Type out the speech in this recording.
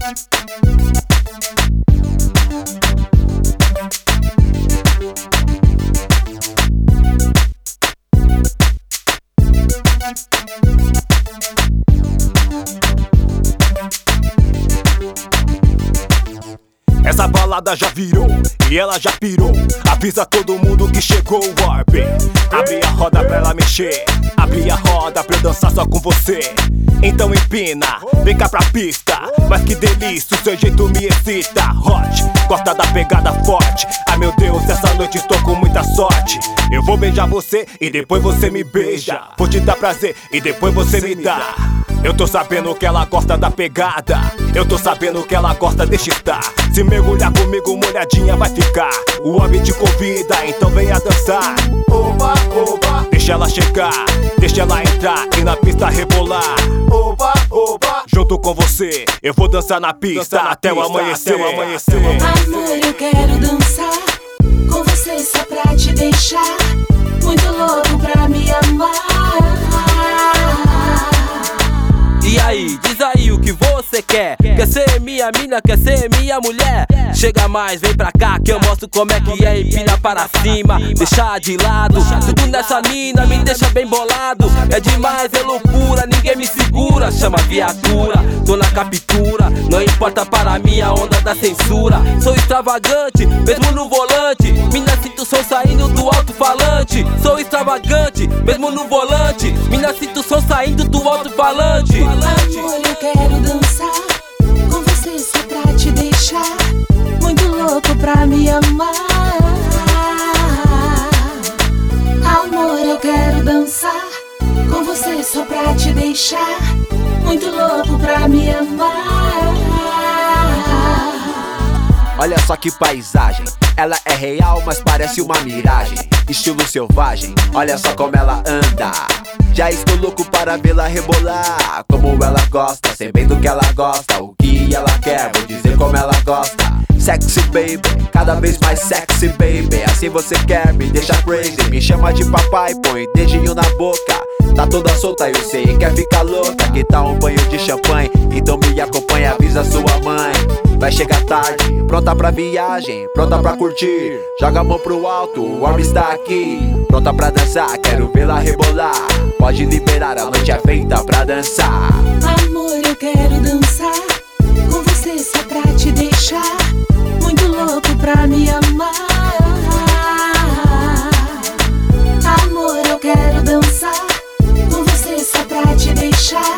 Essa balada já virou e ela já pirou. Avisa todo mundo que chegou o orbe. Abre a roda pra ela mexer, abre a roda pra eu dançar só com você. Então empina, vem cá pra pista. Mas que delícia, o seu jeito me excita. Hot, gosta da pegada forte. Ai meu Deus, essa noite estou com muita sorte. Eu vou beijar você e depois você me beija. Vou te dar prazer e depois você me dá. Eu tô sabendo que ela gosta da pegada. Eu tô sabendo que ela gosta, deixa estar. Se mergulhar comigo, molhadinha vai ficar. O homem te convida, então venha dançar. Oba, oba, deixa ela chegar, deixa ela entrar e na pista rebolar. Oba, oba, junto com você, eu vou dançar na pista até o amanhecer. Amor, eu quero dançar com você só pra te deixar muito louco pra me amar. E aí, diz aí o que você quer. Quer ser minha mina, quer ser minha mulher? Chega mais, vem pra cá que eu mostro como é que é. Empina para cima, deixa de lado. Tudo nessa mina me deixa bem bolado. É demais, é loucura, ninguém me segura. Chama viatura, tô na captura. Não importa para mim a onda da censura. Sou extravagante, mesmo no volante. Mina, sinto o som saindo do alto-falante. Sou extravagante, mesmo no volante. Mina, sinto o som saindo do alto-falante. Amor, eu quero dançar com você só pra te deixar muito louco pra me amar. Amor, eu quero dançar com você só pra te deixar muito louco pra me amar. olha só que paisagem. Ela é real, mas parece uma miragem. Estilo selvagem, olha só como ela anda. Já estou louco para vê-la rebolar. Como ela gosta, sei bem do que ela gosta. O que ela quer, vou dizer como ela gosta. Sexy baby, cada vez mais sexy baby. Assim você quer, me deixa crazy. Me chama de papai, põe dedinho na boca. Tá toda solta, eu sei, quer ficar louca. Que tá um banho de champanhe, então me acompanha, avisa sua mãe. Vai chegar tarde, pronta pra viagem, pronta pra curtir. Joga a mão pro alto, o homem está aqui. Pronta pra dançar, quero vê-la rebolar. Pode liberar, a noite é feita pra dançar. Amor, eu quero dançar com você só pra te deixar muito louco pra me amar. Amor, eu quero dançar com você só pra te deixar